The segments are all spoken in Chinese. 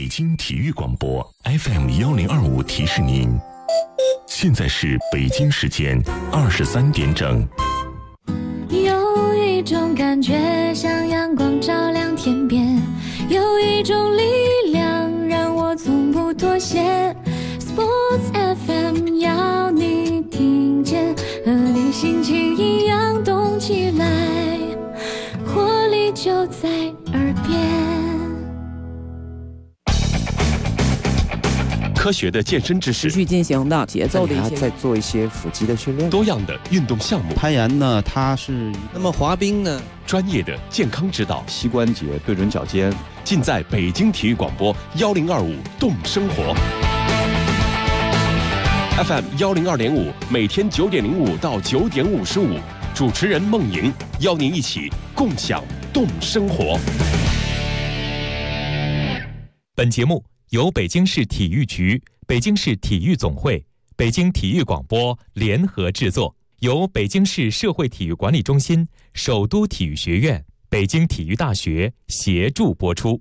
北京体育广播 FM1025提示您，现在是北京时间23点整。 有一种感觉像阳光照亮天边，有一种力量让我从不妥协。 Sports FM 要你听见，和你心情一样动起来，活力就在耳边。 科学的健身知识， 持续进行的节奏的一些， 在做一些腹肌的训练， 多样的运动项目， 攀岩呢，它是那么滑冰呢， 专业的健康指导， 膝关节对准脚尖， 尽在北京体育广播1025动生活 FM 102.5，每天9点05到9点55，主持人孟莹邀您一起共享动生活。 本节目由北京市体育局、北京市体育总会、北京体育广播联合制作，由北京市社会体育管理中心、首都体育学院、北京体育大学协助播出。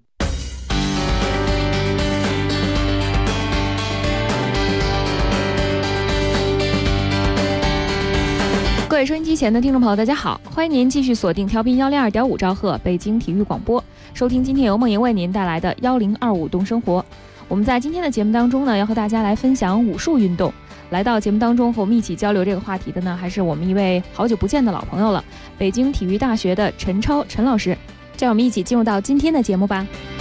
各位收音机前的听众朋友，大家好，欢迎您继续锁定调频102.5兆赫北京体育广播，收听今天由梦莹为您带来的1025动生活。我们在今天的节目当中呢，要和大家来分享武术运动。来到节目当中和我们一起交流这个话题的呢，还是我们一位好久不见的老朋友了，北京体育大学的陈超陈老师。这样我们一起进入到今天的节目吧。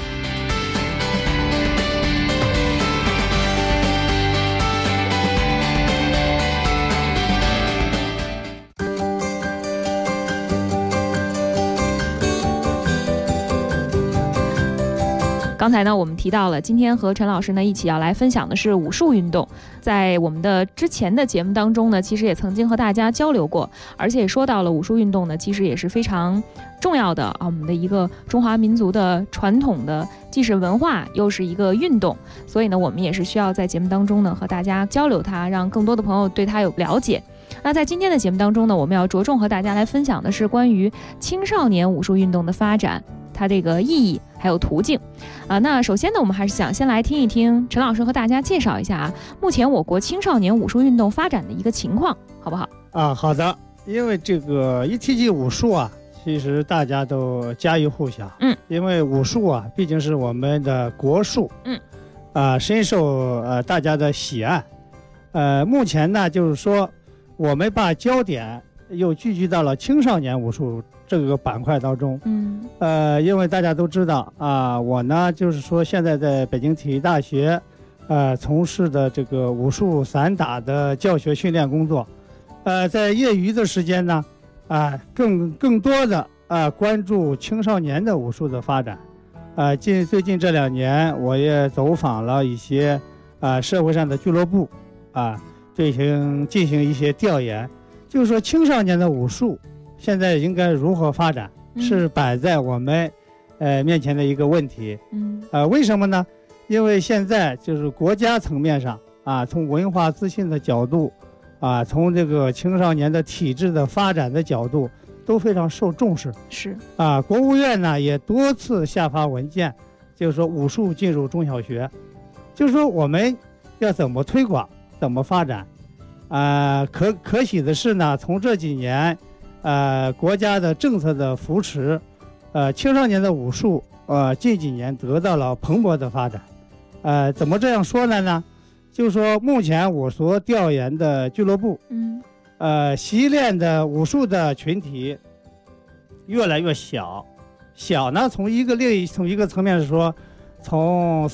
刚才呢，我们提到了今天和陈老师呢一起要来分享的是武术运动。在我们的之前的节目当中呢，其实也曾经和大家交流过，而且也说到了武术运动呢，其实也是非常重要的啊，我们的一个中华民族的传统的，既是文化又是一个运动，所以呢，我们也是需要在节目当中呢和大家交流它，让更多的朋友对它有了解。那在今天的节目当中呢，我们要着重和大家来分享的是关于青少年武术运动的发展，它这个意义还有途径那首先呢，我们还是想先来听一听陈老师和大家介绍一下目前我国青少年武术运动发展的一个情况，好不好？ 好的。因为这个一提起武术啊，其实大家都家喻户晓，因为武术啊，毕竟是我们的国术，深受大家的喜爱。目前呢，就是说我们把焦点又聚集到了青少年武术这个板块当中，因为大家都知道啊，我呢就是说现在在北京体育大学，从事的这个武术散打的教学训练工作，在业余的时间呢，更多的关注青少年的武术的发展，最近这2年，我也走访了一些社会上的俱乐部，进行一些调研，就是说青少年的武术现在应该如何发展，是摆在我们面前的一个问题。为什么呢？因为现在就是国家层面上从文化自信的角度从这个青少年的体制的发展的角度都非常受重视。 是国务院呢也多次下发文件，就是说武术进入中小学，就是说我们要怎么推广，怎么发展。可喜的是呢，从这几年国家的政策的扶持，青少年的武术近几年得到了蓬勃的发展。怎么这样说呢？就是说目前我所调研的俱乐部，习练的武术的群体越来越小呢，从一个层面是说，从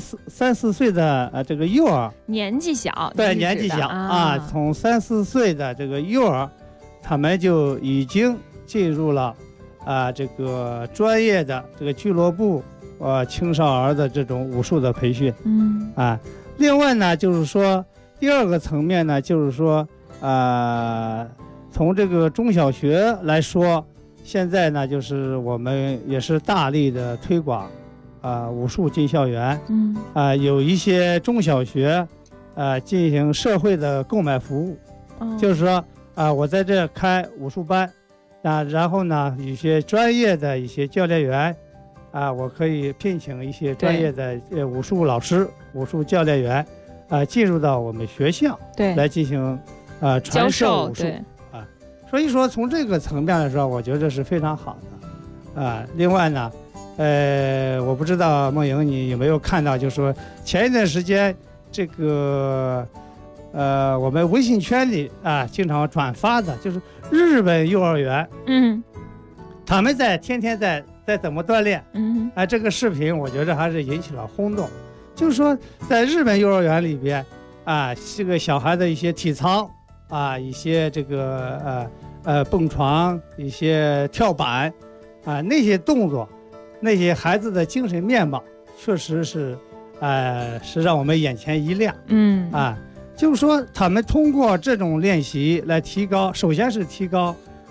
3、4岁的这个幼儿， 年纪小， 对，年纪小从3、4岁的这个幼儿，他们就已经进入了这个专业的这个俱乐部青少儿的这种武术的培训。另外呢，就是说第二个层面呢，就是说从这个中小学来说，现在呢就是我们也是大力的推广武术进校园，有一些中小学进行社会的购买服务，就是说我在这开武术班，然后呢一些专业的一些教练员我可以聘请一些专业的武术老师、武术教练员，进入到我们学校， 对， 来进行传授武术，所以说从这个层面来说，我觉得是非常好的，另外呢，我不知道梦莹你有没有看到，就是说前一段时间这个我们微信圈里经常转发的，就是日本幼儿园，他们天天在怎么锻炼，这个视频我觉得还是引起了轰动。就是说，在日本幼儿园里边，这个小孩的一些体操，一些这个蹦床，一些跳板，那些动作，那些孩子的精神面貌，确实是让我们眼前一亮。就是说，他们通过这种练习来提高，首先是提高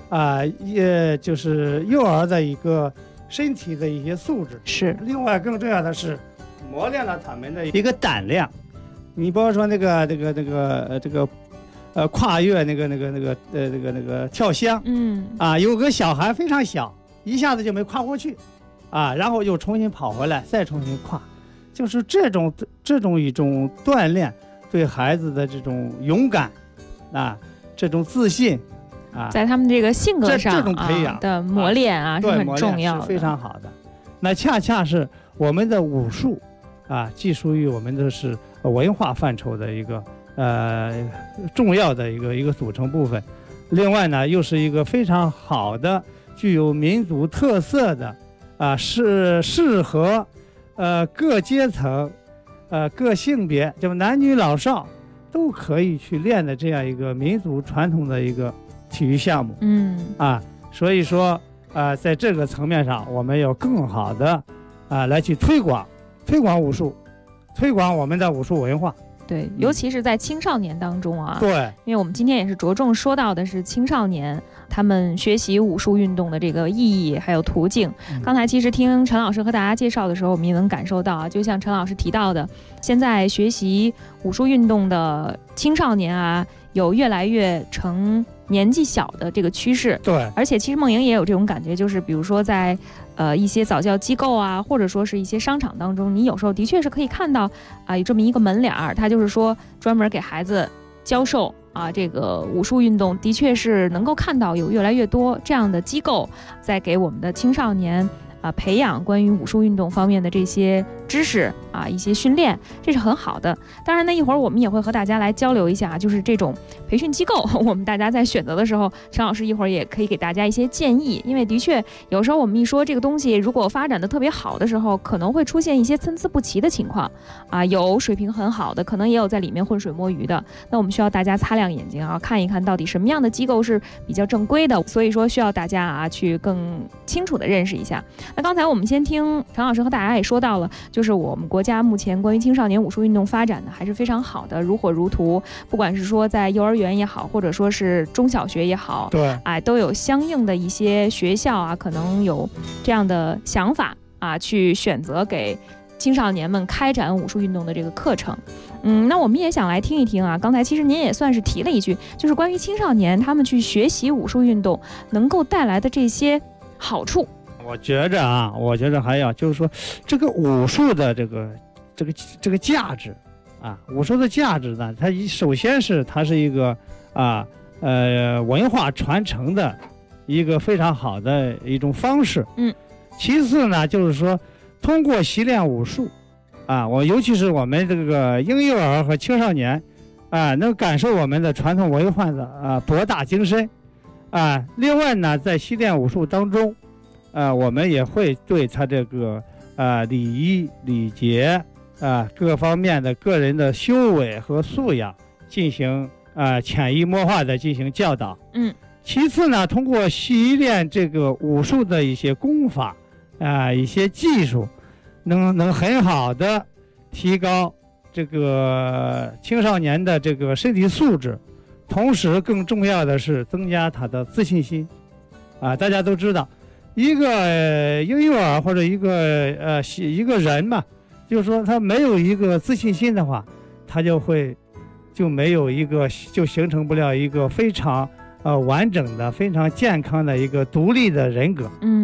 就是幼儿的一个身体的一些素质， 是。 另外更重要的是，磨练了他们的一个胆量。你比如说这个跨越那个跳箱，有个小孩非常小，一下子就没跨过去，然后又重新跑回来，再重新跨，就是这种一种锻炼，对孩子的这种勇敢，这种自信。 在他们这个性格上这种培养的磨练是很重要的， 是非常好的。那恰恰是我们的武术既属于我们的是文化范畴的一个重要的一个组成部分。另外呢，又是一个非常好的具有民族特色的是适合各阶层各性别，就男女老少都可以去练的这样一个民族传统的一个体育项目。所以说在这个层面上，我们要更好的来去推广武术，推广我们的武术文化。 对，尤其是在青少年当中对， 因为我们今天也是着重说到的是青少年他们学习武术运动的这个意义还有途径。刚才其实听陈老师和大家介绍的时候，我们也能感受到就像陈老师提到的，现在学习武术运动的青少年有越来越成年纪小的这个趋势。 对， 而且其实梦莹也有这种感觉，就是比如说在一些早教机构或者说是一些商场当中，你有时候的确是可以看到有这么一个门脸儿，它就是说专门给孩子教授这个武术运动，的确是能够看到有越来越多这样的机构在给我们的青少年培养关于武术运动方面的这些知识一些训练，这是很好的。当然呢，一会儿我们也会和大家来交流一下，就是这种培训机构，我们大家在选择的时候，陈老师一会儿也可以给大家一些建议。因为的确有时候我们一说这个东西如果发展的特别好的时候，可能会出现一些参差不齐的情况有水平很好的，可能也有在里面浑水摸鱼的。那我们需要大家擦亮眼睛看一看到底什么样的机构是比较正规的，所以说需要大家去更清楚的认识一下。那刚才我们先听陈老师和大家也说到了，就是我们国家目前关于青少年武术运动发展的还是非常好的，如火如荼。不管是说在幼儿园也好，或者说是中小学也好， 对， 都有相应的一些学校可能有这样的想法去选择给青少年们开展武术运动的这个课程。那我们也想来听一听刚才其实您也算是提了一句，就是关于青少年他们去学习武术运动能够带来的这些好处。 我觉着还要就是说，这个武术的这个价值武术的价值呢，它首先是它是一个文化传承的一个非常好的一种方式。其次呢，就是说通过习练武术尤其是我们这个婴幼儿和青少年能感受我们的传统文化的博大精深另外呢，在习练武术当中我们也会对他这个礼仪礼节各方面的个人的修为和素养进行潜移默化的进行教导。其次呢，通过习练这个武术的一些功法一些技术，能很好的提高这个青少年的这个身体素质，同时更重要的是增加他的自信心大家都知道，一个婴幼儿或者一个人嘛，就是说他没有一个自信心的话，他就没有就形成不了一个非常完整的非常健康的一个独立的人格。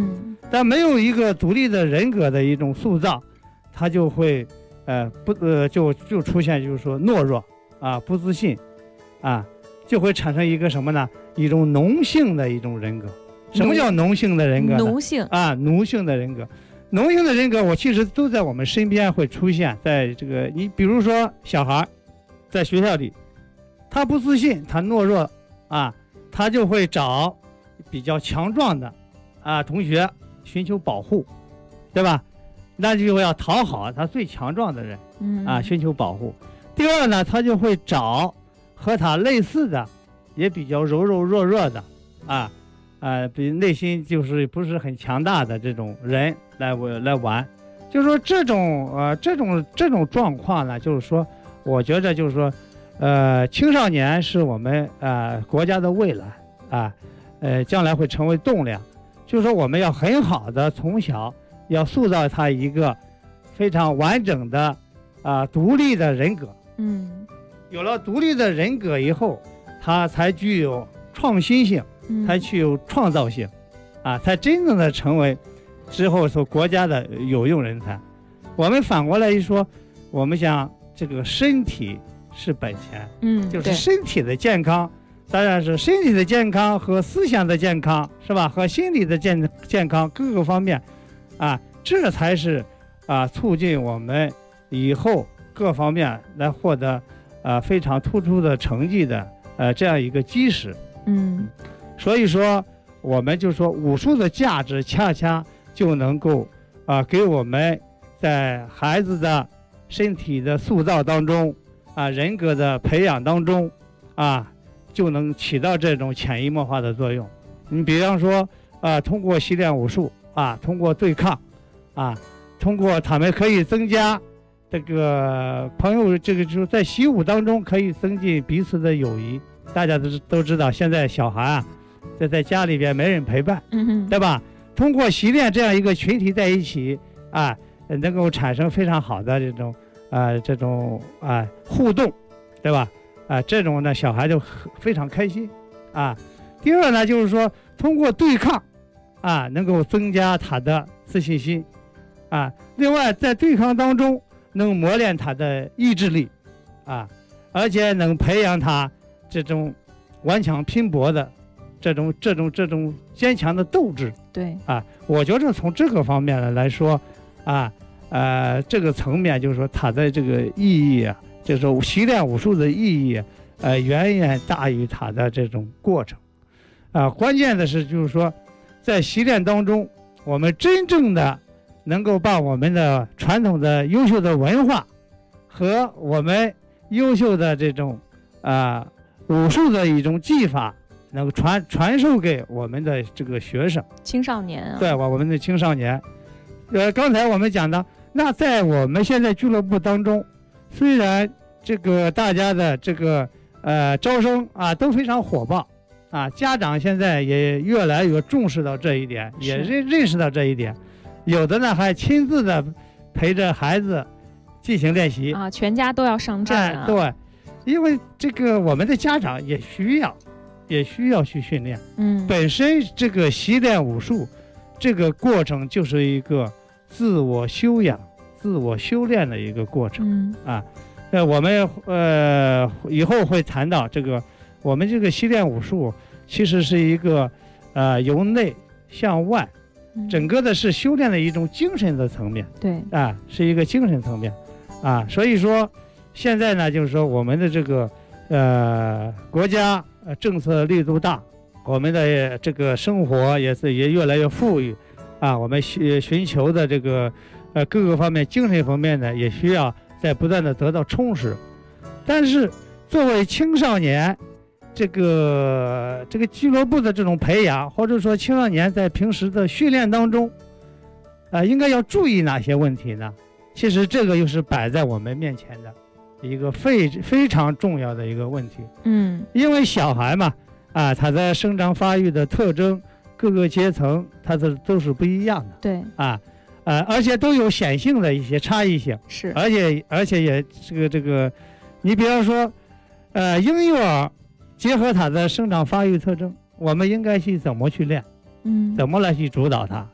但没有一个独立的人格的一种塑造，他就会就出现就是说懦弱啊，不自信啊，就会产生一个什么呢？一种奴性的一种人格。什么叫奴性的人格呢？ 奴性啊，奴性的人格。奴性的人格，我其实都在我们身边会出现，在这个你比如说小孩在学校里，他不自信，他懦弱啊，他就会找比较强壮的啊同学寻求保护，对吧？那就要讨好他最强壮的人，啊，寻求保护。第二呢，他就会找和他类似的，也比较柔柔弱弱的，比内心就是不是很强大的这种人来玩。就是说这种状况呢，就是说，我觉着就是说，青少年是我们国家的未来将来会成为栋梁。就是说，我们要很好的从小要塑造他一个非常完整的独立的人格。有了独立的人格以后，他才具有创新性，才具有创造性，才真正的成为之后所国家的有用人才。我们反过来一说，我们讲这个身体是本钱，就是身体的健康。当然是身体的健康和思想的健康，是吧？和心理的健康各个方面，这才是促进我们以后各方面来获得非常突出的成绩的这样一个基石。所以说我们就说武术的价值恰恰就能够给我们在孩子的身体的塑造当中人格的培养当中就能起到这种潜移默化的作用。你比方说通过习练武术通过对抗通过他们可以增加这个朋友，这个就是在习武当中可以增进彼此的友谊。大家都知道，现在小孩在家里边没人陪伴，对吧？通过习练这样一个群体在一起能够产生非常好的这种互动，对吧？这种呢，小孩就非常开心第二呢，就是说通过对抗能够增加他的自信心另外在对抗当中能磨练他的意志力而且能培养他这种顽强拼搏的这种坚强的斗志。 对我觉得从这个方面来说这个层面就是说它的这个意义就是习练武术的意义远远大于它的这种过程关键的是就是说在习练当中，我们真正的能够把我们的传统的优秀的文化和我们优秀的这种武术的一种技法能够传授给我们的这个学生青少年对我们的青少年。刚才我们讲的，那在我们现在俱乐部当中，虽然这个大家的这个招生都非常火爆家长现在也越来越重视到这一点，也认识到这一点，有的呢还亲自的陪着孩子进行练习全家都要上阵对，因为这个我们的家长也需要去训练本身这个习练武术这个过程就是一个自我修养自我修炼的一个过程我们以后会谈到这个我们这个习练武术其实是一个由内向外整个的是修炼的一种精神的层面对是一个精神层面所以说现在呢就是说我们的这个国家政策力度大，我们的这个生活也越来越富裕我们寻求的这个各个方面精神方面呢也需要在不断的得到充实。但是作为青少年这个俱乐部的这种培养，或者说青少年在平时的训练当中应该要注意哪些问题呢？其实这个又是摆在我们面前的一个非常重要的一个问题因为小孩嘛他的生长发育的特征各个阶层它都是不一样的对而且都有显性的一些差异性是而且也这个你比方说婴幼儿结合他的生长发育特征，我们应该去怎么去练怎么来去主导他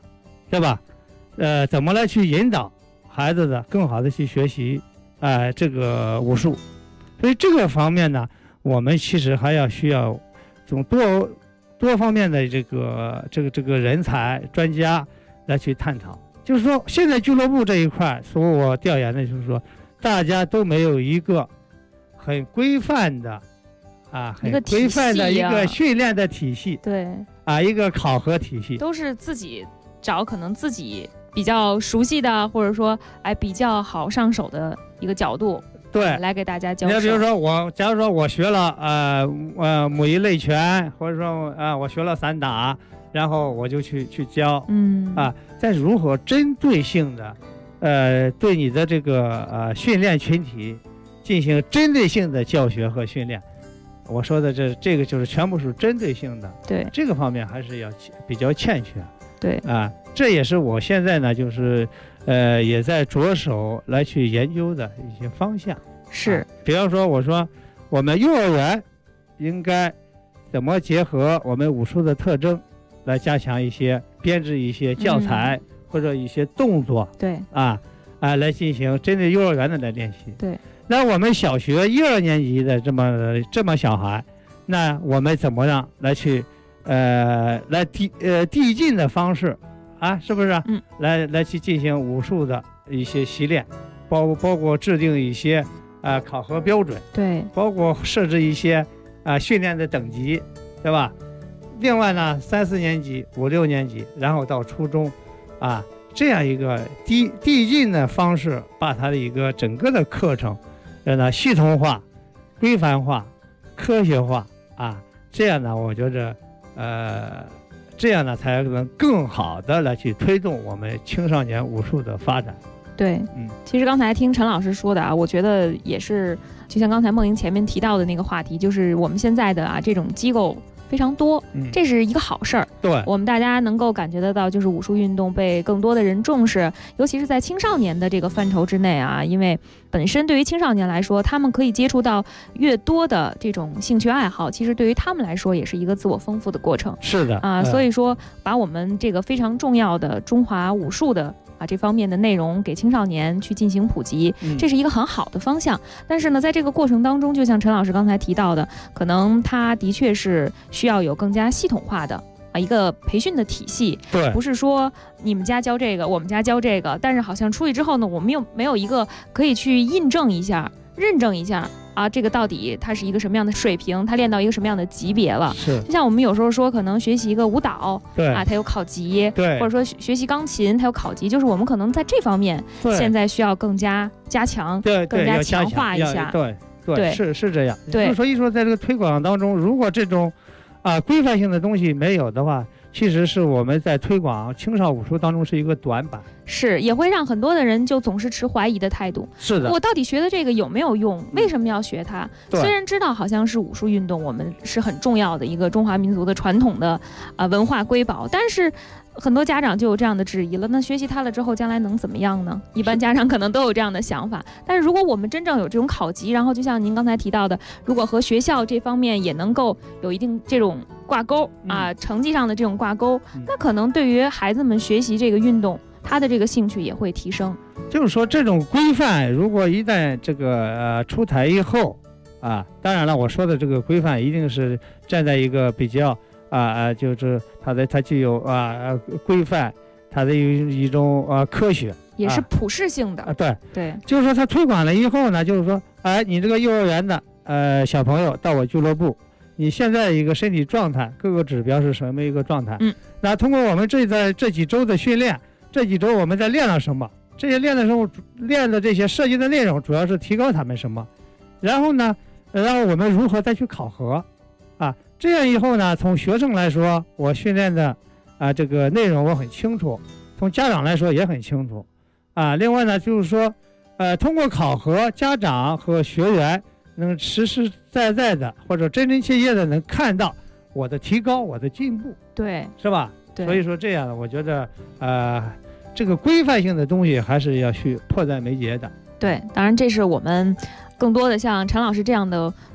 对吧？怎么来去引导孩子的更好的去学习这个武术？所以这个方面呢，我们其实还需要从多方面的这个人才专家来去探讨。就是说，现在俱乐部这一块，所我调研的就是说，大家都没有一个很规范的很规范的一个训练的体系， 对一个考核体系， 都是自己找可能自己比较熟悉的，或者说比较好上手的一个角度， 对， 来给大家教授。 你比如说假如说我学了母一类拳，或者说我学了散打，然后我就去教，再如何针对性的对你的这个训练群体进行针对性的教学和训练。我说的这个就是全部是针对性的， 对这个方面还是要比较欠缺， 对这也是我现在呢就是也在着手来去研究的一些方向。 是， 比方说我说我们幼儿园应该怎么结合我们武术的特征来加强一些编制一些教材，或者一些动作， 对来进行针对幼儿园的来练习。 对， 那我们小学1、2年级的这么小孩，那我们怎么样来去来递进的方式是不是？来去进行武术的一些习练，包括制定一些考核标准， 对， 包括设置一些训练的等级，对吧？另外呢，3、4年级、5、6年级，然后到初中这样一个递进的方式，把它的一个整个的课程让它系统化、规范化、科学化这样呢，我觉着这样呢才能更好的来去推动我们青少年武术的发展。 对，其实刚才听陈老师说的我觉得也是，就像刚才梦莹前面提到的那个话题，就是我们现在的这种机构非常多，这是一个好事儿。 对， 我们大家能够感觉得到，就是武术运动被更多的人重视，尤其是在青少年的这个范畴之内因为本身对于青少年来说，他们可以接触到越多的这种兴趣爱好，其实对于他们来说也是一个自我丰富的过程。 是的所以说把我们这个非常重要的中华武术的这方面的内容给青少年去进行普及，这是一个很好的方向。但是呢，在这个过程当中，就像陈老师刚才提到的，可能他的确是需要有更加系统化的一个培训的体系。 对， 不是说你们家教这个，我们家教这个，但是好像出去之后呢，我们又没有一个可以去印证一下、认证一下这个到底它是一个什么样的水平，它练到一个什么样的级别了。 是， 就像我们有时候说，可能学习一个舞蹈， 对它有考级， 对， 或者说学习钢琴，它有考级，就是我们可能在这方面现在需要更加加强，更加强化一下。 对，是这样。 对， 所以说在这个推广当中，如果这种规范性的东西没有的话，其实是我们在推广青少武术当中是一个短板， 是也会让很多的人就总是持怀疑的态度。 是的， 我到底学的这个有没有用？为什么要学它？虽然知道好像是武术运动，我们是很重要的一个中华民族的传统的文化瑰宝，但是很多家长就有这样的质疑了。那学习它了之后，将来能怎么样呢？一般家长可能都有这样的想法。但是如果我们真正有这种考级，然后就像您刚才提到的，如果和学校这方面也能够有一定这种挂钩成绩上的这种挂钩，那可能对于孩子们学习这个运动，他的这个兴趣也会提升。 就是说，这种规范如果一旦这个出台以后当然了，我说的这个规范一定是站在一个比较就是它具有规范，它的一种科学， 也是普适性的。 对，就是说它推广了以后呢，就是说你这个幼儿园的小朋友到我俱乐部，你现在一个身体状态各个指标是什么一个状态？那通过我们这几周的训练，这几周我们在练了什么？这些练的时候练的这些设计的内容主要是提高他们什么？然后呢，我们如何再去考核这样以后呢，从学生来说，我训练的这个内容我很清楚，从家长来说也很清楚另外呢，就是说通过考核，家长和学员能实实在在的或者真真切切的能看到我的提高，我的进步， 对， 是吧？ 对， 所以说这样我觉得这个规范性的东西还是要去迫在眉睫的。 对，当然这是我们更多的像陈老师这样的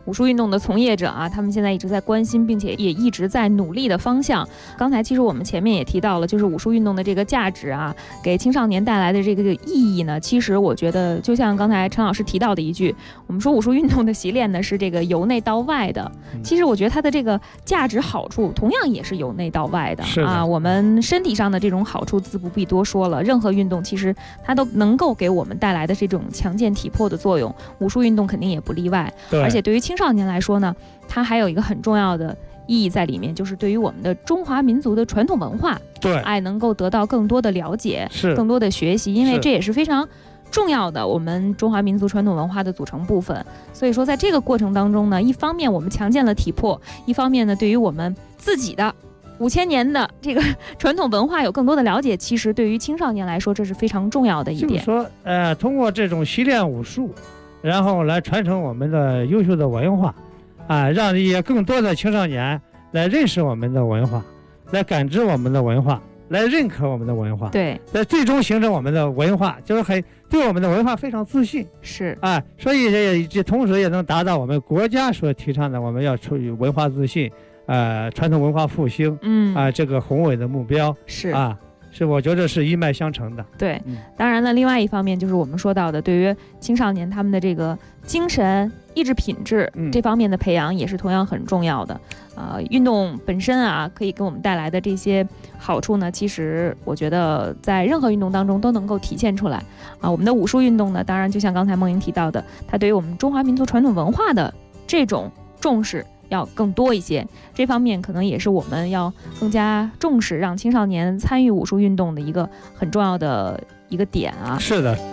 武术运动的从业者啊，他们现在一直在关心并且也一直在努力的方向。刚才其实我们前面也提到了，就是武术运动的这个价值啊，给青少年带来的这个意义呢，其实我觉得就像刚才陈老师提到的一句，我们说武术运动的习练呢是这个由内到外的，其实我觉得它的这个价值好处同样也是由内到外的啊。我们身体上的这种好处自不必多说了，任何运动其实它都能够给我们带来的这种强健体魄的作用，武术运动肯定也不例外。而且对于青少年来说呢，它还有一个很重要的意义在里面，就是对于我们的中华民族的传统文化，能够得到更多的了解，更多的学习，因为这也是非常重要的我们中华民族传统文化的组成部分。所以说在这个过程当中呢，一方面我们强健了体魄，一方面呢对于我们自己的5000年的这个传统文化有更多的了解，其实对于青少年来说这是非常重要的一点。 就是说通过这种习练武术，然后来传承我们的优秀的文化让一些更多的青少年来认识我们的文化，来感知我们的文化，来认可我们的文化， 对， 在最终形成我们的文化，就是对我们的文化非常自信， 是所以这同时也能达到我们国家所提倡的我们要处于文化自信传统文化复兴这个宏伟的目标，是我觉得是一脉相承的。 对，当然了，另外一方面就是我们说到的，对于青少年他们的这个精神意志品质这方面的培养也是同样很重要的。运动本身可以给我们带来的这些好处呢，其实我觉得在任何运动当中都能够体现出来我们的武术运动呢，当然就像刚才梦莹提到的，它对于我们中华民族传统文化的这种重视要更多一些，这方面可能也是我们要更加重视让青少年参与武术运动的一个很重要的一个点是的。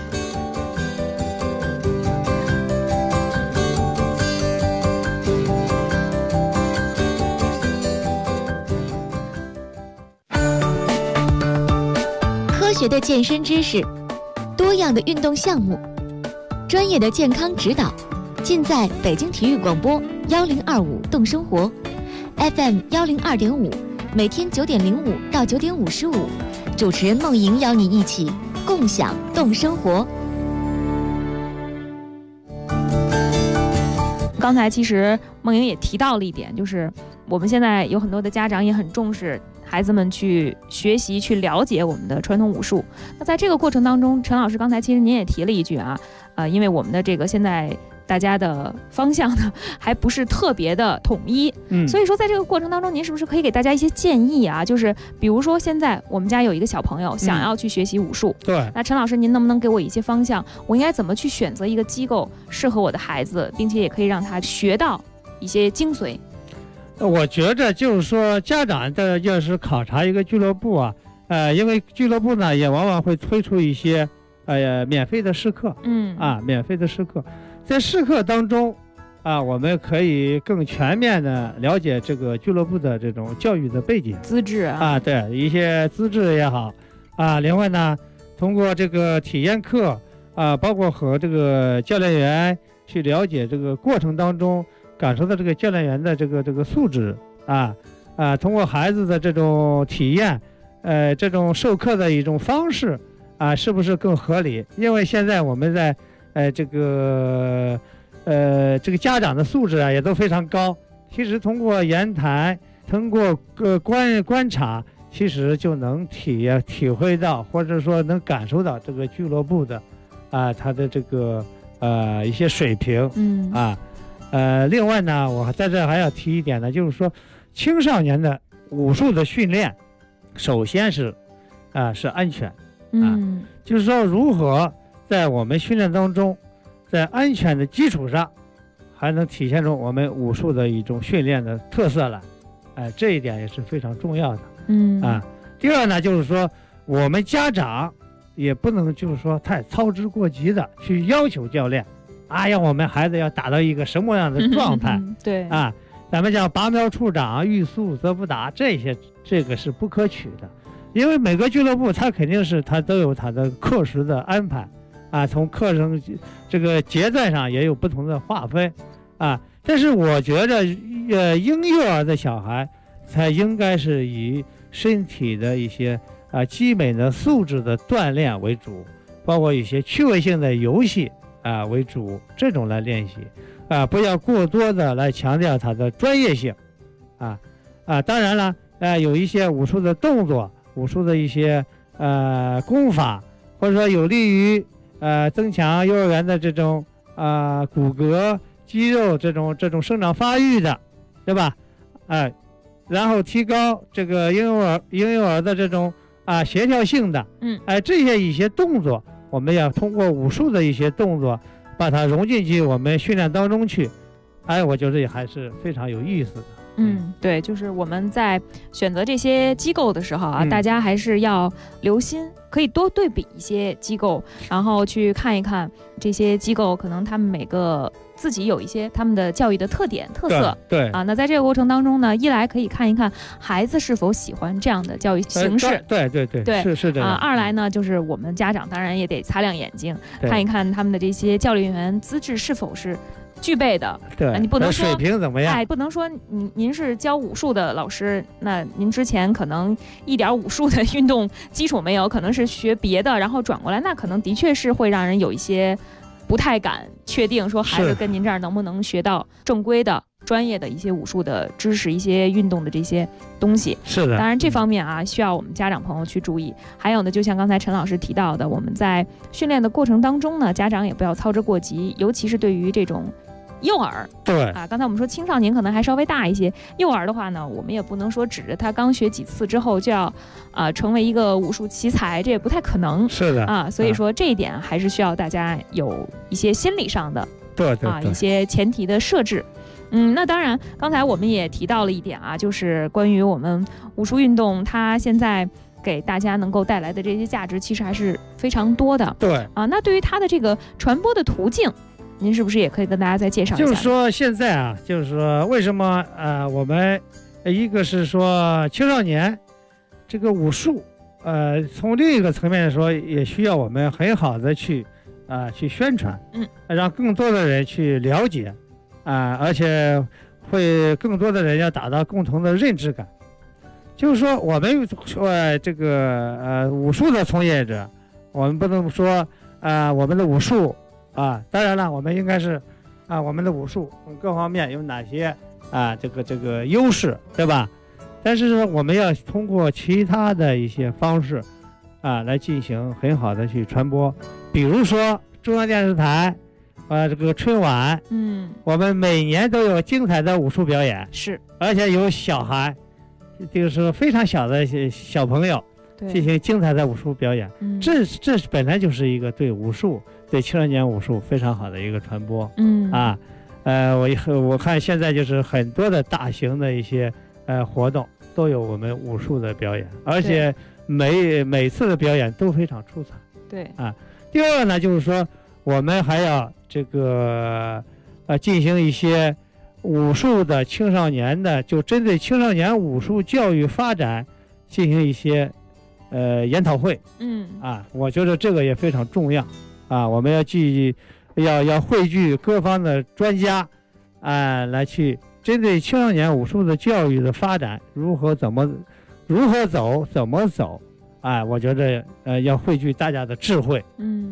科学的健身知识，多样的运动项目，专业的健康指导，尽在北京体育广播1025动生活 FM 102.5，每天9点05到9点55，主持人梦莹邀你一起共享动生活。 刚才其实梦莹也提到了一点，就是我们现在有很多的家长也很重视孩子们去学习去了解我们的传统武术。那在这个过程当中，陈老师刚才其实您也提了一句因为我们的这个现在大家的方向呢还不是特别的统一，所以说在这个过程当中，您是不是可以给大家一些建议就是比如说现在我们家有一个小朋友想要去学习武术， 对， 那陈老师您能不能给我一些方向，我应该怎么去选择一个机构适合我的孩子，并且也可以让他学到一些精髓？ 我觉着就是说家长的要是考察一个俱乐部因为俱乐部呢也往往会推出一些免费的试课，免费的试课，在试课当中我们可以更全面的了解这个俱乐部的这种教育的背景资质对，一些资质也好另外呢通过这个体验课包括和这个教练员去了解这个过程当中感受到这个教练员的这个素质通过孩子的这种体验这种授课的一种方式是不是更合理？因为现在我们在这个家长的素质也都非常高，其实通过言谈，通过观察，其实就能体会到，或者说能感受到这个俱乐部的他的这个一些水平另外呢，我在这还要提一点呢，就是说青少年的武术的训练，首先是安全就是说如何在我们训练当中，在安全的基础上，还能体现出我们武术的一种训练的特色来，这一点也是非常重要的。第二呢，就是说我们家长也不能就是说太操之过急的去要求教练让我们孩子要达到一个什么样的状态对咱们讲拔苗助长，欲速则不达，这个是不可取的。因为每个俱乐部它肯定是它都有它的课时的安排从课程这个节段上也有不同的划分但是我觉着婴幼儿的小孩才应该是以身体的一些基本的素质的锻炼为主，包括一些趣味性的游戏为主，这种来练习不要过多的来强调它的专业性，当然了，有一些武术的动作，武术的一些功法，或者说有利于增强幼儿园的这种骨骼肌肉这种生长发育的，对吧？然后提高这个婴幼儿的这种协调性的，这一些动作，我们要通过武术的一些动作，把它融进去我们训练当中去，我觉得也还是非常有意思的。 对，就是我们在选择这些机构的时候大家还是要留心，可以多对比一些机构，然后去看一看这些机构可能他们每个自己有一些他们的教育的特点特色。 对那在这个过程当中呢，一来可以看一看孩子是否喜欢这样的教育形式， 对，是这样。 二来呢，就是我们家长当然也得擦亮眼睛，看一看他们的这些教练员资质是否是具备的。 对， 你不能说水平怎么样？ 不能说您是教武术的老师，那您之前可能一点武术的运动基础没有，可能是学别的，然后转过来，那可能的确是会让人有一些不太敢确定说孩子跟您这儿能不能学到正规的专业的一些武术的知识，一些运动的这些东西。 是的， 当然这方面需要我们家长朋友去注意。还有呢，就像刚才陈老师提到的，我们在训练的过程当中呢，家长也不要操之过急，尤其是对于这种幼儿。 对刚才我们说青少年可能还稍微大一些，幼儿的话呢，我们也不能说指着他刚学几次之后就要成为一个武术奇才，这也不太可能。 是的所以说这一点还是需要大家有一些心理上的对一些前提的设置。那当然刚才我们也提到了一点就是关于我们武术运动它现在给大家能够带来的这些价值其实还是非常多的。 对那对于它的这个传播的途径，您是不是也可以跟大家再介绍一下？ 就是说现在就是说为什么我们一个是说青少年这个武术从另一个层面来说也需要我们很好的去宣传，让更多的人去了解而且会更多的人要达到共同的认知感。就是说我们这个武术的从业者，我们不能说我们的武术当然了，我们应该是我们的武术各方面有哪些这个优势，对吧？但是说我们要通过其他的一些方式来进行很好的去传播。比如说中央电视台这个春晚，我们每年都有精彩的武术表演， 是， 而且有小孩，就是非常小的小朋友进行精彩的武术表演，这本来就是一个对武术对青少年武术非常好的一个传播。我看现在就是很多的大型的一些活动都有我们武术的表演，而且每次的表演都非常出彩。 对第二个呢，就是说我们还要这个进行一些武术的青少年的，就针对青少年武术教育发展进行一些研讨会。我觉得这个也非常重要我们要汇聚各方的专家来去针对青少年武术的教育的发展如何走怎么走我觉得要汇聚大家的智慧。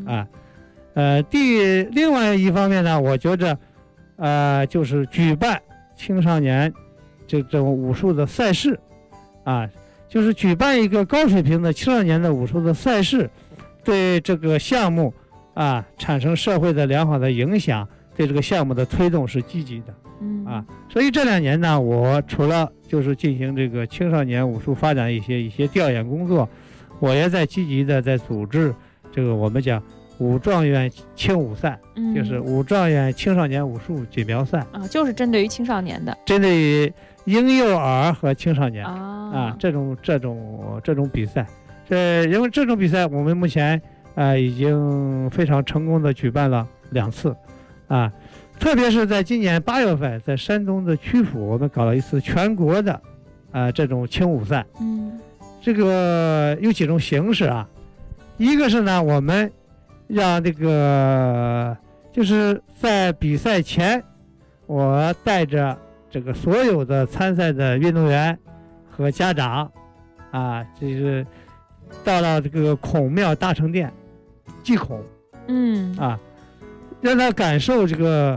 另外一方面呢，我觉着就是举办青少年这种武术的赛事就是举办一个高水平的青少年的武术的赛事，对这个项目产生社会的良好的影响，对这个项目的推动是积极的。所以这2年呢，我除了就是进行这个青少年武术发展一些调研工作，我也在积极的在组织这个我们讲武状元青武赛，就是武状元青少年武术锦标赛就是针对于青少年的， 针对于婴幼儿和青少年这种比赛。因为这种比赛我们目前已经非常成功的举办了2次特别是在今年8月份，在山东的曲阜，我们搞了一次全国的这种青武赛。这个有几种形式一个是呢，我们让这个就是在比赛前，我带着这个所有的参赛的运动员和家长就是到了这个孔庙大成殿祭孔让他感受这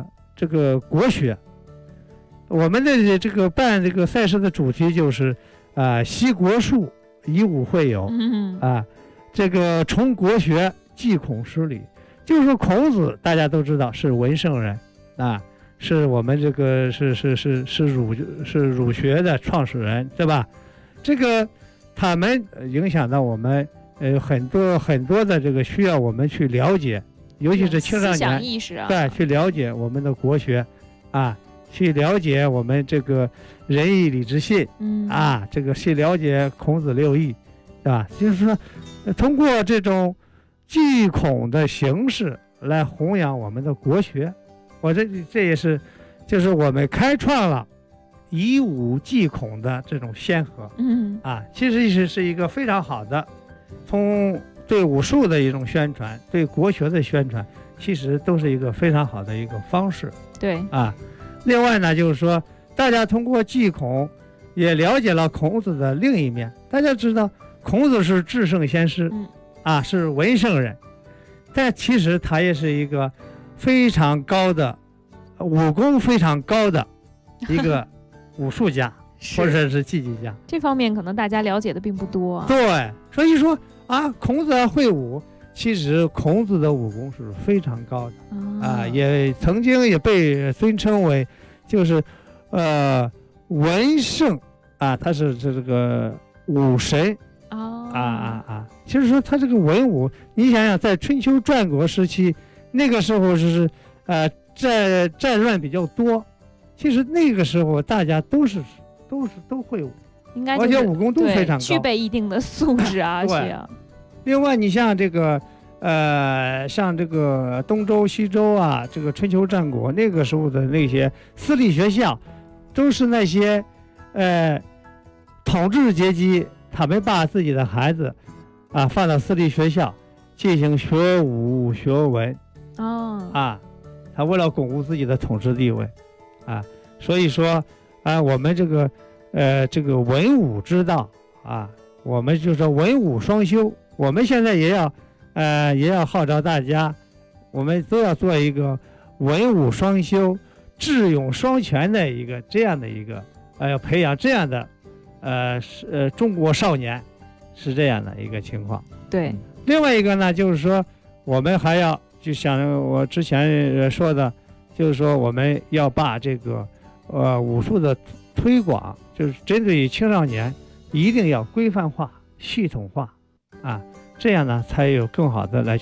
这个国学。我们的这个办这个赛事的主题就是习国术，以武会友，这个崇国学，继孔十礼。就是说孔子大家都知道是文圣人是我们这个是儒学的创始人，对吧？这个他们影响到我们很多的这个需要我们去了解，尤其是青少年思想意识对，去了解我们的国学去了解我们这个仁义礼智信这个去了解孔子六艺，对吧？就是说通过这种祭孔的形式来弘扬我们的国学。这也是就是我们开创了以武祭孔的这种先河其实是一个非常好的，从对武术的一种宣传，对国学的宣传，其实都是一个非常好的一个方式。 对另外呢，就是说大家通过祭孔也了解了孔子的另一面。大家知道孔子是至圣先师是文圣人，但其实他也是一个非常高的武功非常高的一个武术家或者是技艺家。 这方面可能大家了解的并不多对，所以说孔子会武，其实孔子的武功是非常高的也曾经也被尊称为就是文圣他是这个武神就是说他这个文武，你想想在春秋战国时期，那个时候是战乱比较多，其实那个时候大家都会武， 应该而且武功都非常高， 具备一定的素质对。另外你像这个像这个东周西周这个春秋战国那个时候的那些私立学校，都是那些统治阶级他们把自己的孩子放到私立学校进行学武学文他为了巩固自己的统治地位所以说我们这个文武之道我们就说文武双修。我们现在也要号召大家，我们都要做一个文武双修、智勇双全的一个这样的一个要培养这样的中国少年，是这样的一个情况。 对。 另外一个呢，就是说我们还要就像我之前说的，就是说我们要把这个武术的推广，就是针对于青少年，一定要规范化、系统化这样呢才有更好的来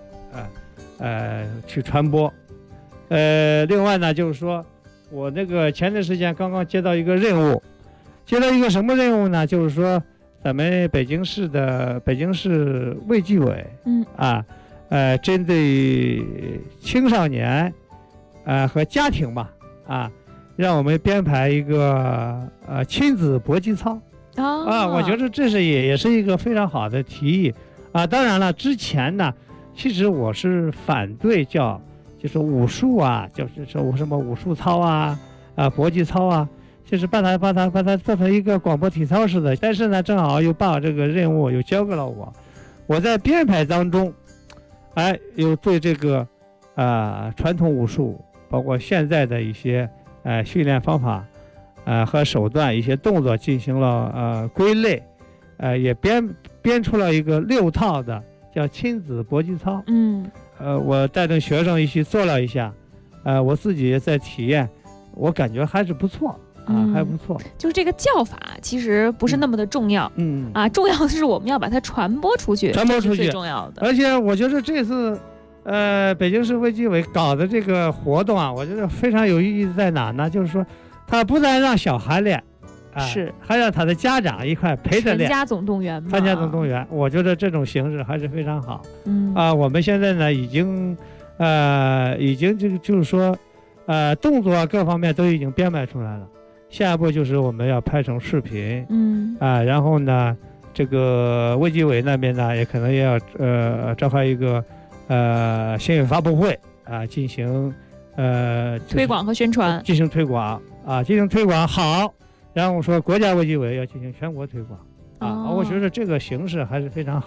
去传播。另外呢，就是说我那个前段时间刚刚接到一个任务，接到一个什么任务呢？就是说咱们北京市卫计委针对青少年和家庭吧让我们编排一个亲子搏击操我觉得这是也是一个非常好的提议当然了，之前呢其实我是反对就是武术就是说什么武术操搏击操就是把它做成一个广播体操似的。但是呢正好又把这个任务又交给了我在编排当中又对这个传统武术包括现在的一些训练方法和手段一些动作进行了归类也编出了一个6套的叫亲子搏击操我带着学生一起做了一下我自己也在体验，我感觉还是不错还不错。 就是这个教法其实不是那么的重要重要的是我们要把它传播出去，这是最重要的。 而且我觉得这次北京市卫计委搞的这个活动我觉得非常有意义在哪呢？就是说他不但让小孩练是还让他的家长一块陪着练， 参加总动员嘛。 参加总动员，我觉得这种形式还是非常好。我们现在呢已经就是说动作各方面都已经编排出来了。下一步就是我们要拍成视频，然后呢，这个卫计委那边呢也可能也要召开一个新闻发布会进行推广和宣传， 进行推广好。然后说国家卫计委要进行全国推广我觉得这个形式还是非常好。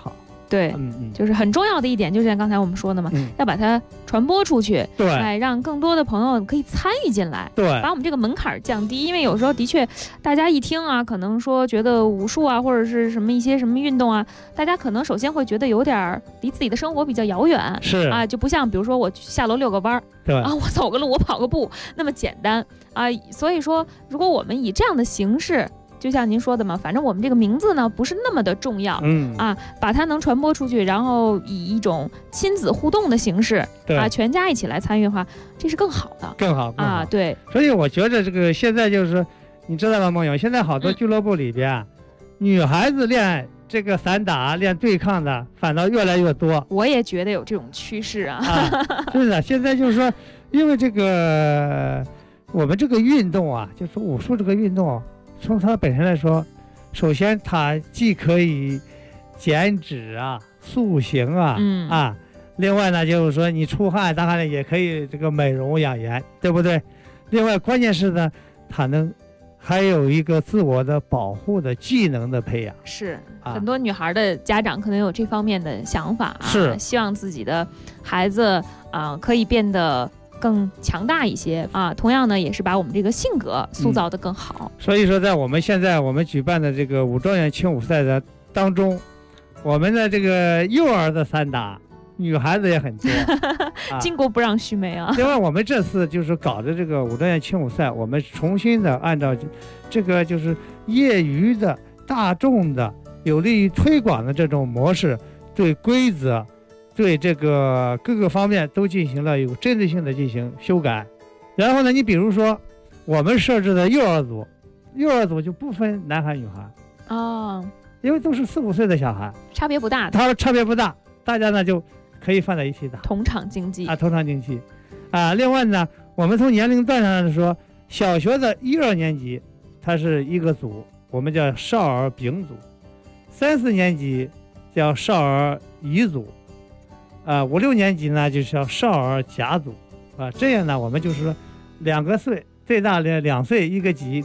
对，就是很重要的一点，就像刚才我们说的嘛，要把它传播出去， 对， 让更多的朋友可以参与进来， 对， 把我们这个门槛降低。因为有时候的确，大家一听啊，可能说觉得武术啊，或者是一些什么运动啊，大家可能首先会觉得有点离自己的生活比较遥远， 是啊，就不像比如说我下楼遛个弯儿， 对啊，我走个路，我跑个步那么简单啊。所以说，如果我们以这样的形式，就像您说的嘛，反正我们这个名字呢不是那么的重要，把它能传播出去，然后以一种亲子互动的形式，全家一起来参与的话，这是更好的， 更好啊，对。 所以我觉得这个现在就是，你知道吗，梦友？现在好多俱乐部里边，女孩子练这个散打、练对抗的，反倒越来越多。 我也觉得有这种趋势啊。 是的，现在就是说，因为这个我们这个运动啊，就是武术这个运动。从它本身来说，首先它既可以减脂啊、塑形啊，另外呢就是说你出汗，当然也可以这个美容养颜，对不对？另外关键是呢，它还有一个自我的保护的技能的培养。 是，很多女孩的家长可能有这方面的想法啊， 是希望自己的孩子可以变得更强大一些啊，同样呢，也是把我们这个性格塑造得更好。 所以说，在我们现在举办的这个武状元轻武赛的当中，我们的这个幼儿的散打，女孩子也很多， 巾帼不让须眉啊。 另外，我们这次就是搞的这个武状元轻武赛，我们重新的按照这个就是业余的、大众的、有利于推广的这种模式，对规则。对这个各个方面都进行了有针对性的进行修改，然后呢，你比如说我们设置的幼儿组就不分男孩女孩因为都是4、5岁的小孩， 差别不大， 大家呢就可以放在一起打， 同场竞技另外呢，我们从年龄段上来说，小学的1、2年级它是一个组，我们叫少儿丙组；3、4年级叫少儿乙组。5、6年级呢，就是叫少儿甲组，这样呢，我们就是说2个岁，最大的2岁一个级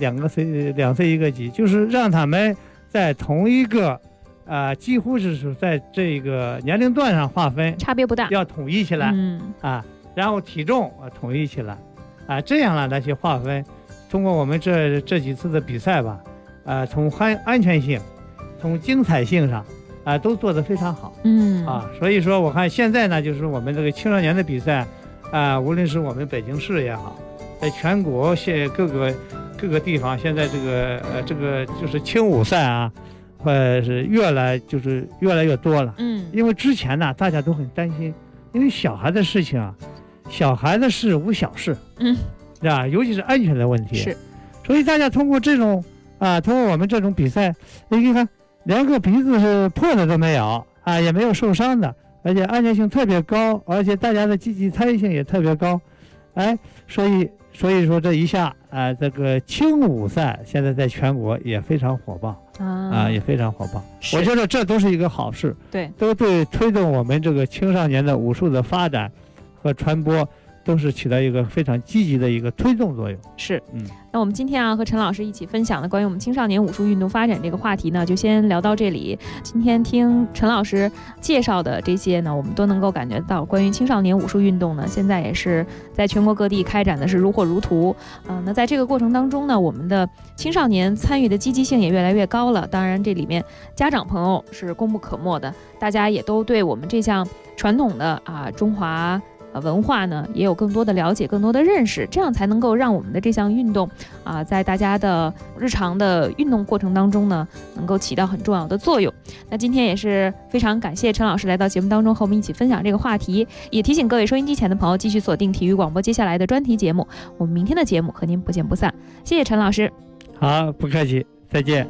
，2岁一个级，就是让他们在同一个，几乎是在这个年龄段上划分， 差别不大， 要统一起来，然后体重统一起来，这样呢来去划分。通过我们这几次的比赛吧，从安全性，从精彩性上。都做得非常好，所以说我看现在呢，就是我们这个青少年的比赛，无论是我们北京市也好，在全国各个地方，现在这个就是轻武赛是越来越多了，因为之前呢大家都很担心，因为小孩的事情小孩的事无小事，是吧？尤其是安全的问题， 是， 所以大家通过我们这种比赛，你看。连个鼻子是破的都没有也没有受伤的，而且安全性特别高，而且大家的积极参与性也特别高，所以说这一下这个轻武赛现在在全国也非常火爆也非常火爆。我觉得这都是一个好事， 对， 都对推动我们这个青少年的武术的发展和传播都是起到一个非常积极的一个推动作用。 是，那我们今天和陈老师一起分享的关于我们青少年武术运动发展这个话题呢，就先聊到这里。今天听陈老师介绍的这些呢，我们都能够感觉到，关于青少年武术运动呢，现在也是在全国各地开展的是如火如荼。那在这个过程当中呢，我们的青少年参与的积极性也越来越高了。当然，这里面家长朋友是功不可没的，大家也都对我们这项传统的中华文化呢也有更多的了解，更多的认识，这样才能够让我们的这项运动在大家的日常的运动过程当中呢能够起到很重要的作用。那今天也是非常感谢陈老师来到节目当中和我们一起分享这个话题，也提醒各位收音机前的朋友继续锁定体育广播接下来的专题节目，我们明天的节目和您不见不散。谢谢陈老师。 好，不客气，再见。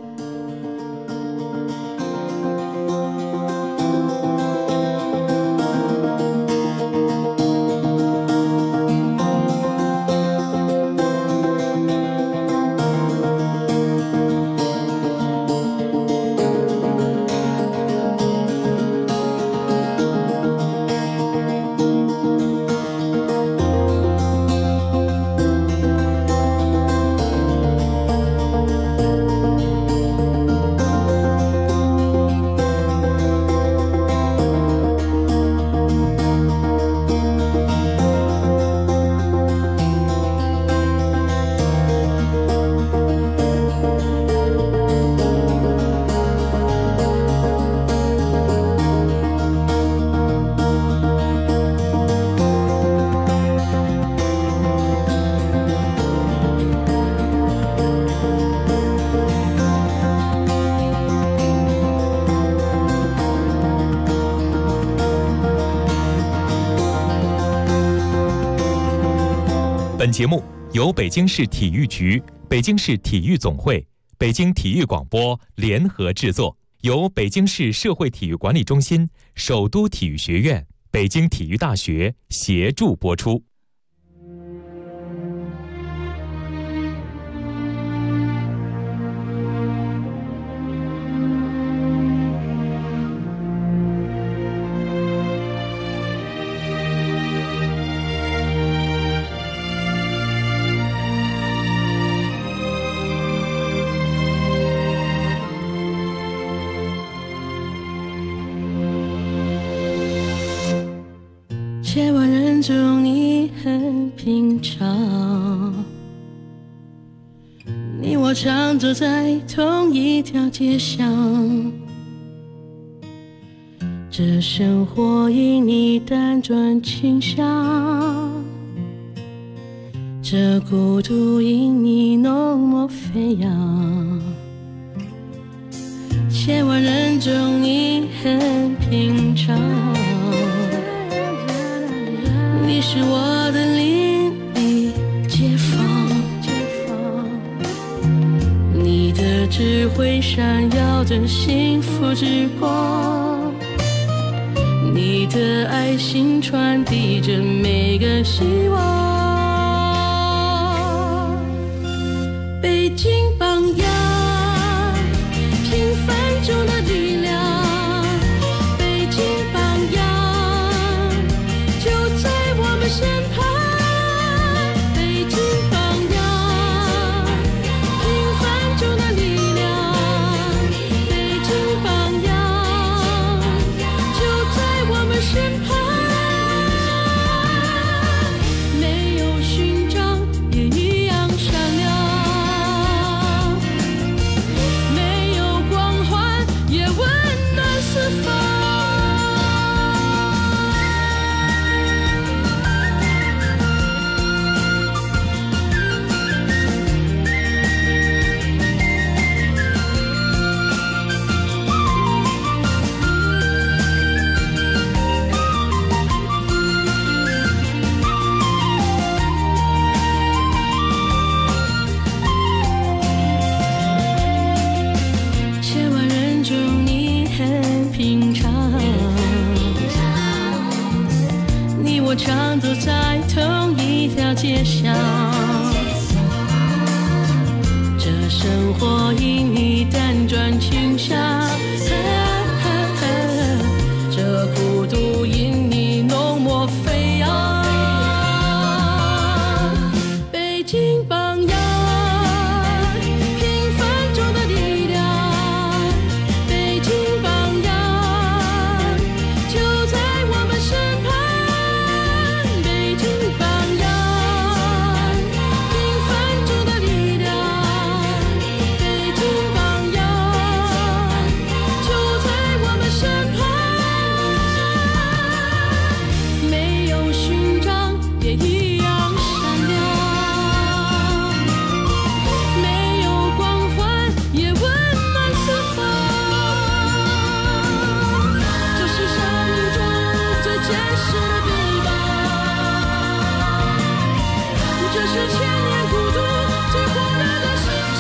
本节目由北京市体育局、北京市体育总会、北京体育广播联合制作，由北京市社会体育管理中心、首都体育学院、北京体育大学协助播出。 千万人中你很平常，你我常走在同一条街上，这生活因你辗转倾向，这孤独因你浓墨飞扬。千万人中你很平常，你是我的邻里街坊，你的智慧闪耀着幸福之光，你的爱心传递着每个希望。北京榜样，平凡中的力量，北京榜样就在我们身旁。北京榜样，平凡中的力量，北京榜样就在我们身旁。没有勋章也一样闪亮，没有光环也温暖四方。千万人中你很平常，你我常走在同一条街上，这生活因你辗转倾向，这孤独因你浓墨飞扬。北京榜样，平凡中的力量，北京榜样就在我们身旁。北京榜样，平凡中的力量，北京榜样就在我们身旁。没有勋章也一样闪亮，没有光环也温暖四方。这是生命中最真实的地方，这是千年孤独最火热的心肠。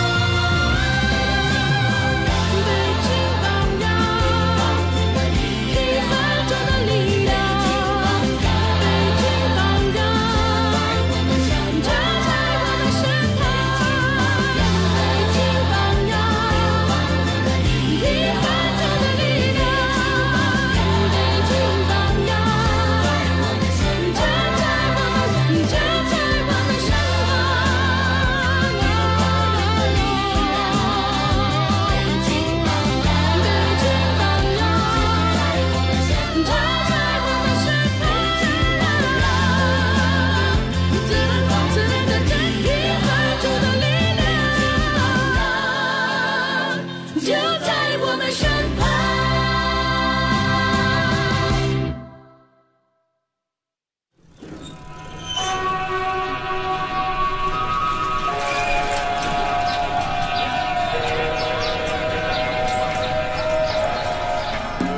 北京榜样，平凡中的力量，北京榜样就在我们身旁。北京榜样，平凡中的力量，北京榜样就在我们身旁。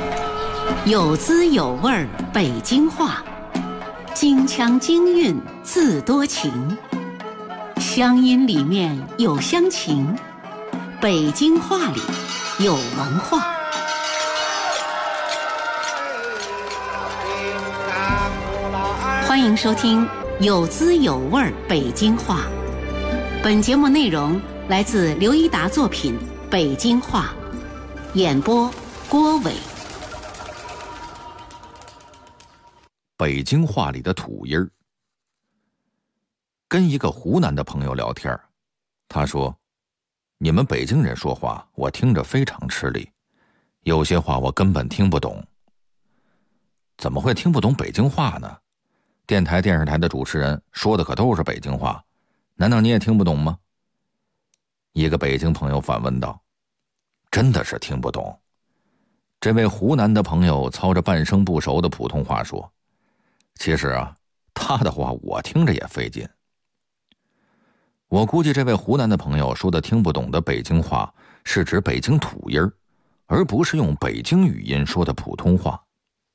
有滋有味儿北京话，京腔京韵字多情，乡音里面有乡情，北京话里有文化。欢迎收听有滋有味北京话。本节目内容来自刘一达作品《北京话》，演播郭伟。 北京话里的土音儿。跟一个湖南的朋友聊天，他说：“你们北京人说话，我听着非常吃力，有些话我根本听不懂。”怎么会听不懂北京话呢？电台、电视台的主持人说的可都是北京话，难道你也听不懂吗？一个北京朋友反问道：“真的是听不懂。”这位湖南的朋友操着半生不熟的普通话说：“其实啊，他的话我听着也费劲。”我估计这位湖南的朋友说的听不懂的北京话是指北京土音儿，而不是用北京语音说的普通话。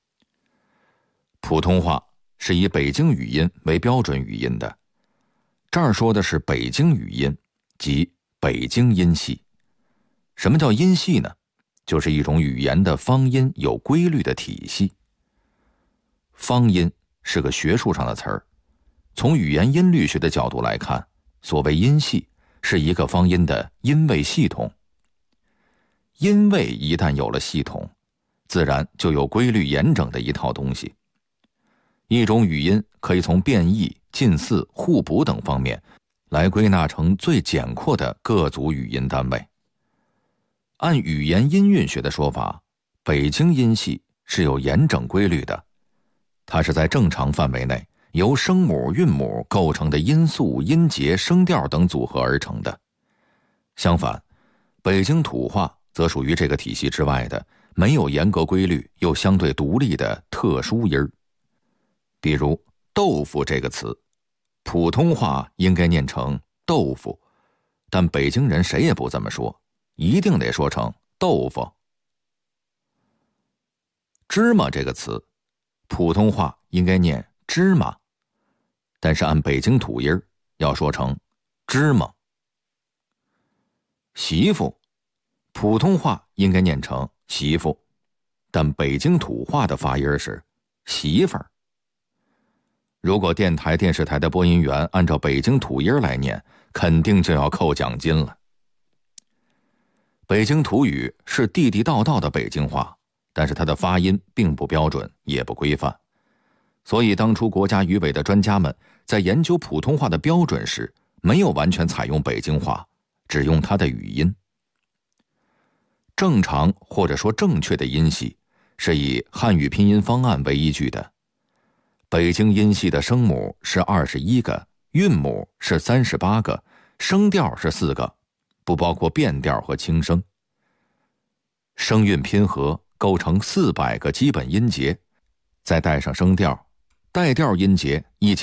普通话是以北京语音为标准语音的，这儿说的是北京语音，即北京音系。什么叫音系呢？就是一种语言的方音有规律的体系。方音是个学术上的词儿，从语言音律学的角度来看，所谓音系是一个方音的音位系统。音位一旦有了系统，自然就有规律严整的一套东西。一种语音可以从变异、近似、互补等方面来归纳成最简括的各组语音单位。按语言音韵学的说法，北京音系是有严整规律的，它是在正常范围内由声母、韵母构成的音素、音节、声调等组合而成的。相反，北京土话则属于这个体系之外的没有严格规律又相对独立的特殊音儿。比如豆腐这个词，普通话应该念成豆腐，但北京人谁也不这么说，一定得说成豆腐。芝麻这个词，普通话应该念芝麻，但是按北京土音儿要说成芝麻。媳妇，普通话应该念成媳妇，但北京土话的发音是媳妇儿。如果电台、电视台的播音员按照北京土音来念，肯定就要扣奖金了。北京土语是地地道道的北京话，但是它的发音并不标准，也不规范。所以当初国家语委的专家们在研究普通话的标准时，没有完全采用北京话，只用它的语音。正常或者说正确的音系是以汉语拼音方案为依据的。北京音系的声母是21个，韵母是38个，声调是4个，不包括变调和轻声。声韵拼合构成400个基本音节，再带上声调，带调音节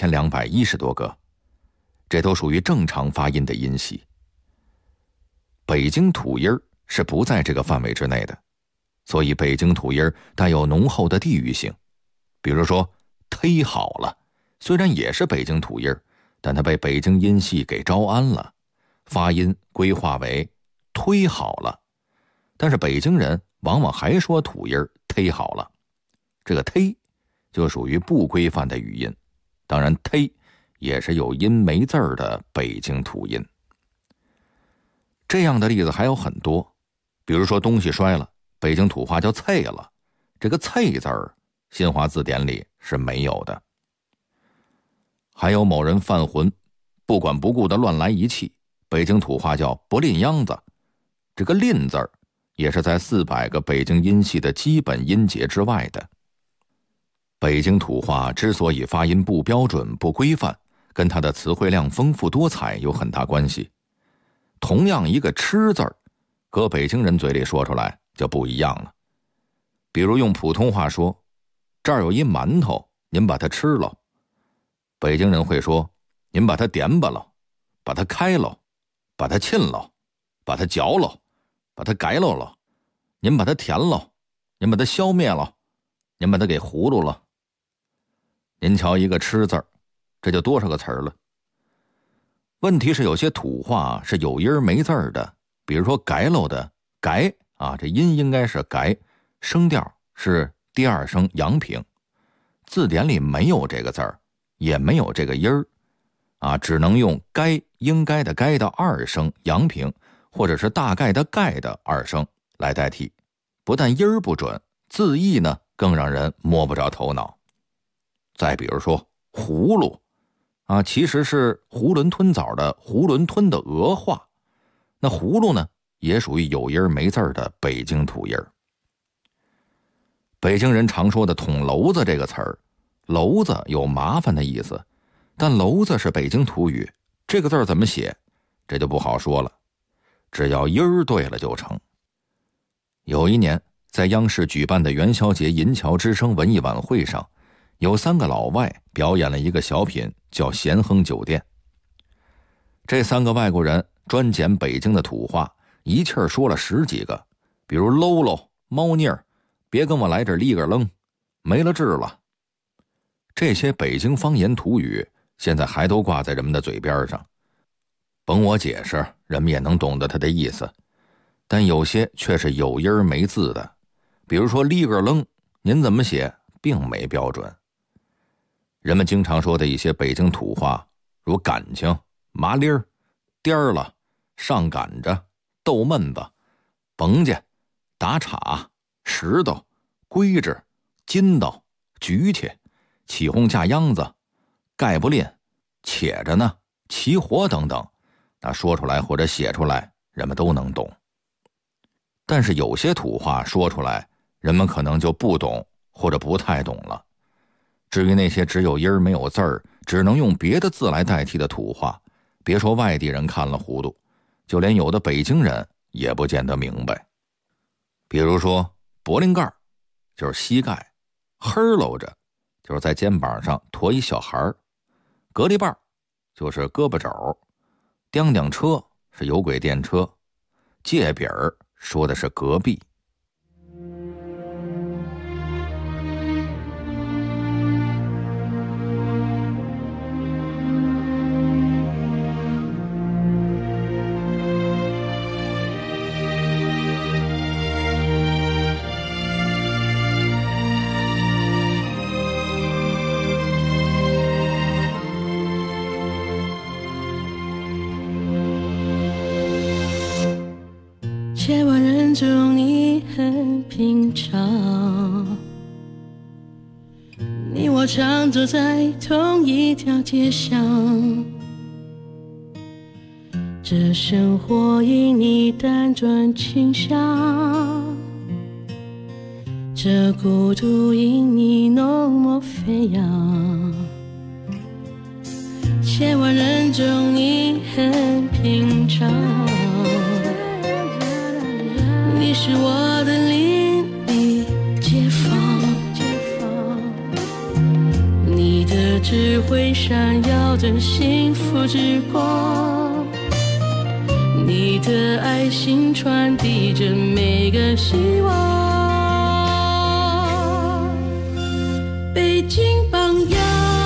1210多个，这都属于正常发音的音系。北京土音是不在这个范围之内的，所以北京土音带有浓厚的地域性。比如说忒好了，虽然也是北京土音，但它被北京音系给招安了，发音规划为忒好了。但是北京人往往还说土音忒好了，这个忒就属于不规范的语音，当然忒也是有音没字儿的北京土音。这样的例子还有很多，比如说东西摔了，北京土话叫啐了，这个啐字儿新华字典里是没有的。还有某人犯浑，不管不顾的乱来一气，北京土话叫不吝秧子，这个吝字儿也是在400个北京音系的基本音节之外的。北京土话之所以发音不标准不规范，跟它的词汇量丰富多彩有很大关系。同样一个吃字儿，搁北京人嘴里说出来就不一样了。比如用普通话说，这儿有一馒头，您把它吃了。北京人会说，您把它点吧了，把它开了，把它沁了，把它嚼了，把它改了，您把它填了，您把它消灭了，您把它给糊涂了。您瞧一个吃字儿， 这就多少个词儿了。问题是有些土话是有音没字儿的，比如说改喽的改啊，这音应该是改，声调是第二声阳平，字典里没有这个字儿，也没有这个音儿啊，只能用该应该的该的二声阳平，或者是大概的概的二声来代替。不但音儿不准，字义呢更让人摸不着头脑。再比如说葫芦啊，其实是囫囵吞枣的囫囵吞的俄话，那葫芦呢也属于有音没字的北京土音。北京人常说的捅娄子这个词儿，娄子有麻烦的意思，但娄子是北京土语，这个字儿怎么写这就不好说了，只要音儿对了就成。有一年在央视举办的元宵节银桥之声文艺晚会上，有3个老外表演了一个小品叫咸亨酒店。这3个外国人专捡北京的土话，一气儿说了10几个，比如喽喽、猫腻儿、别跟我来这立个愣、没了治了。这些北京方言土语现在还都挂在人们的嘴边上，甭我解释，人们也能懂得它的意思，但有些却是有音没字的，比如说立个愣，您怎么写并没标准。人们经常说的一些北京土话，如感情、麻利儿、颠儿了、上赶着、逗闷子、甭家、打岔、石头、规制、筋道、举起、起哄架秧子、盖不吝、且着呢、起火等等，那说出来或者写出来人们都能懂。但是有些土话说出来人们可能就不懂或者不太懂了。至于那些只有音儿没有字儿，只能用别的字来代替的土话，别说外地人看了糊涂，就连有的北京人也不见得明白。比如说脖领盖就是膝盖，呵喽着就是在肩膀上驮一小孩，隔篱瓣就是胳膊肘，叮叮车是有轨电车，界饼说的是隔壁。 千万人中你很平常，你我常走在同一条街上，这生活因你单纯倾向，这孤独因你浓墨飞扬。千万人中你很平常，你是我的邻里街坊，你的智慧闪耀着幸福之光，你的爱心传递着每个希望。北京榜样，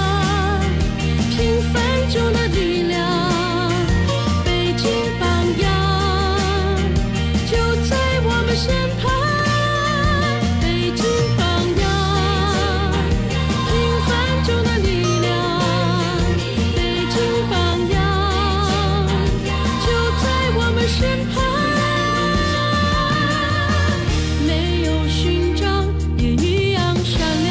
平凡中的力量，北京榜样就在我们身旁。北京榜样，平凡中的力量，北京榜样就在我们身旁。没有勋章也一样闪亮，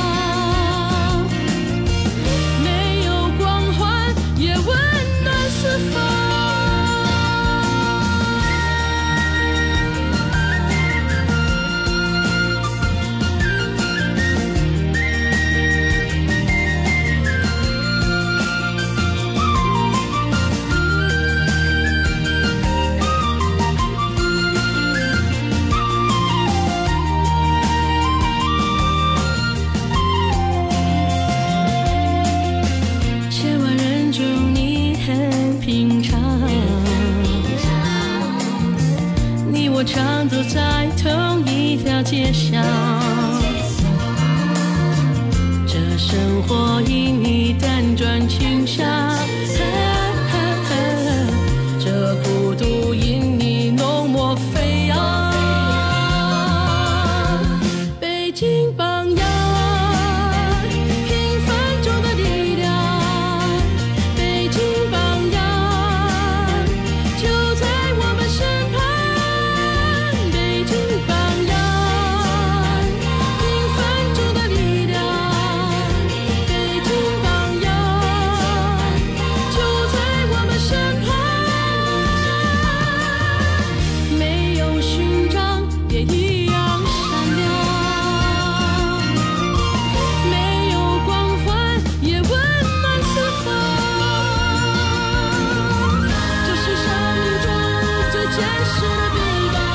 没有光环也温暖四方。千万人中你很平常，你我常走在同一条街上，这生活因你你辗转青沙，这孤独因你浓墨飞扬。北京榜样，平凡中的力量。北京榜样，就在我们身旁。北京榜样，平凡中的力量。北京榜样，就在我们身旁。没有勋章也一样闪亮，没有光环也温暖四方。这是生命中最坚实的臂膀，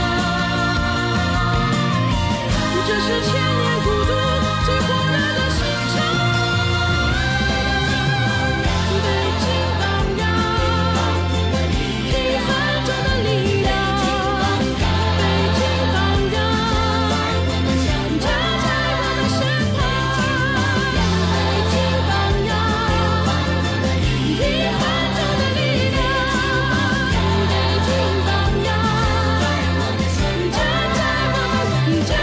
这是千年孤独最火热的心肠。北京榜样，平凡中的力量。北京榜样，就在我们身旁。北京榜样，平凡中的力量。北京榜样，就在我们身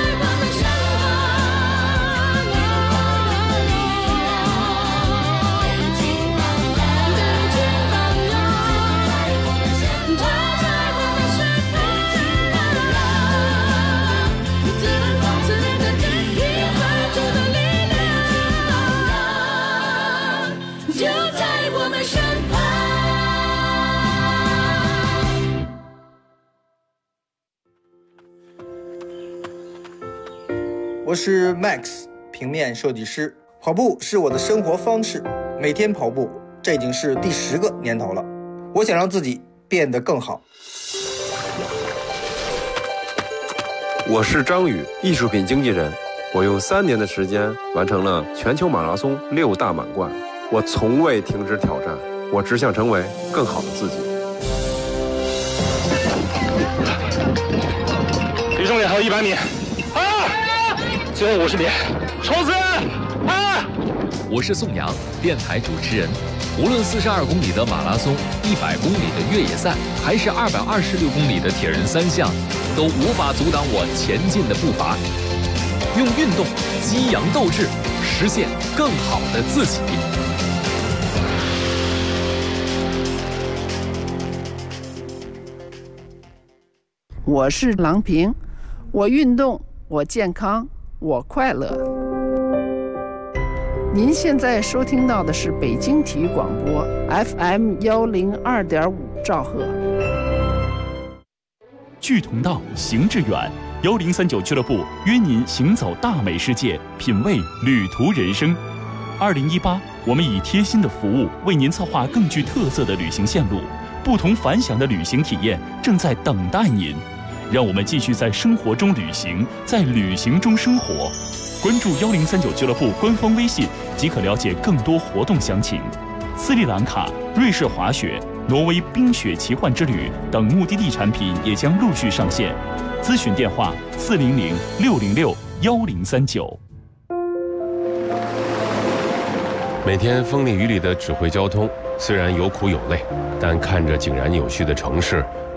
我是 Max， 平面设计师。跑步是我的生活方式，每天跑步，这已经是第10个年头了。我想让自己变得更好。 我是张宇，艺术品经纪人。我用3年的时间完成了全球马拉松6大满贯。我从未停止挑战，我只想成为更好的自己。 离终点还有100米，最后50米，冲刺！ 我是宋阳，电台主持人。无论42公里的马拉松、100公里的越野赛，还是226公里的铁人3项，都无法阻挡我前进的步伐。用运动激扬斗志，实现更好的自己。 我是郎平，我运动，我健康，我快乐。您现在收听到的是北京体育广播 FM 102.5兆赫。 志同道，行致远。1039俱乐部约您行走大美世界，品味旅途人生。2018，我们以贴心的服务为您策划更具特色的旅行线路，不同凡响的旅行体验正在等待您。让我们继续在生活中旅行，在旅行中生活。关注1039俱乐部官方微信即可了解更多活动详情。斯里兰卡、瑞士滑雪、挪威冰雪奇幻之旅等目的地产品也将陆续上线。咨询电话400-606-1039。 每天风里雨里的指挥交通，虽然有苦有累，但看着井然有序的城市，